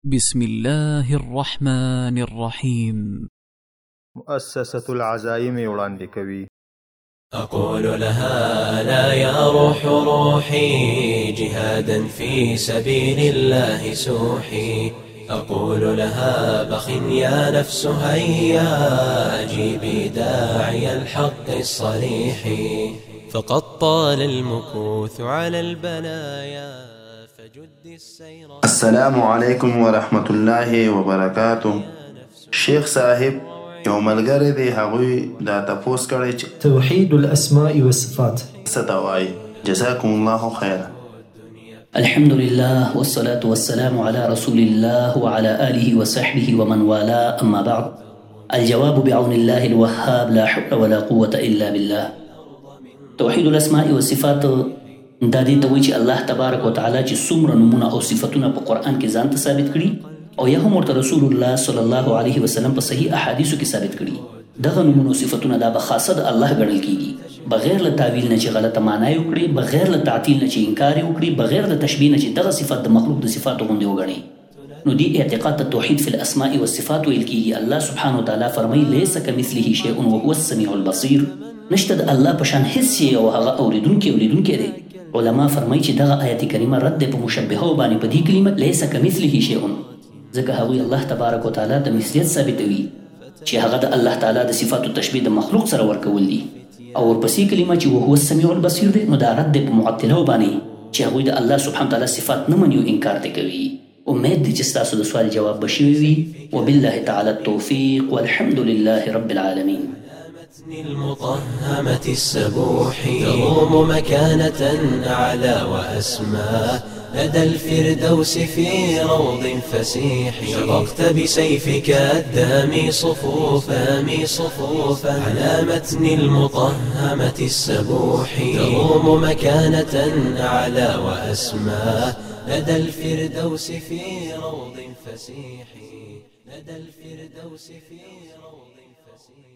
بسم الله الرحمن الرحيم. مؤسسة العزائم وړاندې کوي. أقول لها لا يا روح روحي جهادا في سبيل الله سوحي. أقول لها بخ يا نفس هيا أجيبي داعي الحق الصريح. فقد طال المكوث على البلايا فجد السير. السلام عليكم ورحمة الله وبركاته. شيخ صاحب یو ملګری دی هغوی دا تپوس کړی چې توحید الاسماء والصفات څه ته وایي. جزاكم الله خيرا. الحمد لله والصلاة والسلام على رسول الله وعلى آله وصحبه ومن والاه، أما بعد. الجواب بعون الله الوهاب، لا حول ولا قوة إلا بالله. توحید الاسماء والصفات دا دې ته وایي چې الله تبارک وتعالی چې څومره نومونه او صفتونه په قرآن کې ځان ته ثابت کړي او یا هم ورته رسول الله صلی الله علیه وسلم په صحیح احادیثو کې ثابت کړي. دغه نومونه او صفتونه دا به خاصه د الله ګڼل کیږي، بغیر له تاویل نه چې غلطه معنا یې وکړي، بغیر له تعطیل نه چې انکار یې وکړي، بغیر د تشبیه نه چې دغه صفت د مخلوق د صفاتو غوندې وګڼي. نو دې اعتقاد ته توحید فی الاسماء والصفات ویل کیږي. الله سبحانه وتعالی فرمایي لیس کمثله شیء وهو السمیع البصیر. نشته د الله په شان هیڅ شی او هغه اوریدونکی دی. علما فرمایي چې دغه آیت کریمه رد په مشبهه باندې په دې کلمه لیس کمثله شیء، ځکه هغوی الله تبارک وتعالی د مثلیت ثابتوي چې هغه د الله تعالی د صفاتو تشبیه د مخلوق سره ورکول دي. او ورپسې کلمه چې وهو السمیع البصیر دی، نو دا رد دی په معطله باندې چې هغوی د الله سبحانه وتعالی صفات نه مني او انکار ته کوي. امید دی چې ستاسو د سوال جواب به شوی وي. وبالله تعالی التوفیق والحمد لله رب العالمين. المطهمة السبوح تضم مكانة أعلى وأسمى لدى الفردوس في روض فسيح. شققت بسيفك الدامي صفوفا على متن المطهمة السبوح تضم مكانة أعلى وأسمى لدى الفردوس في روض فسيح.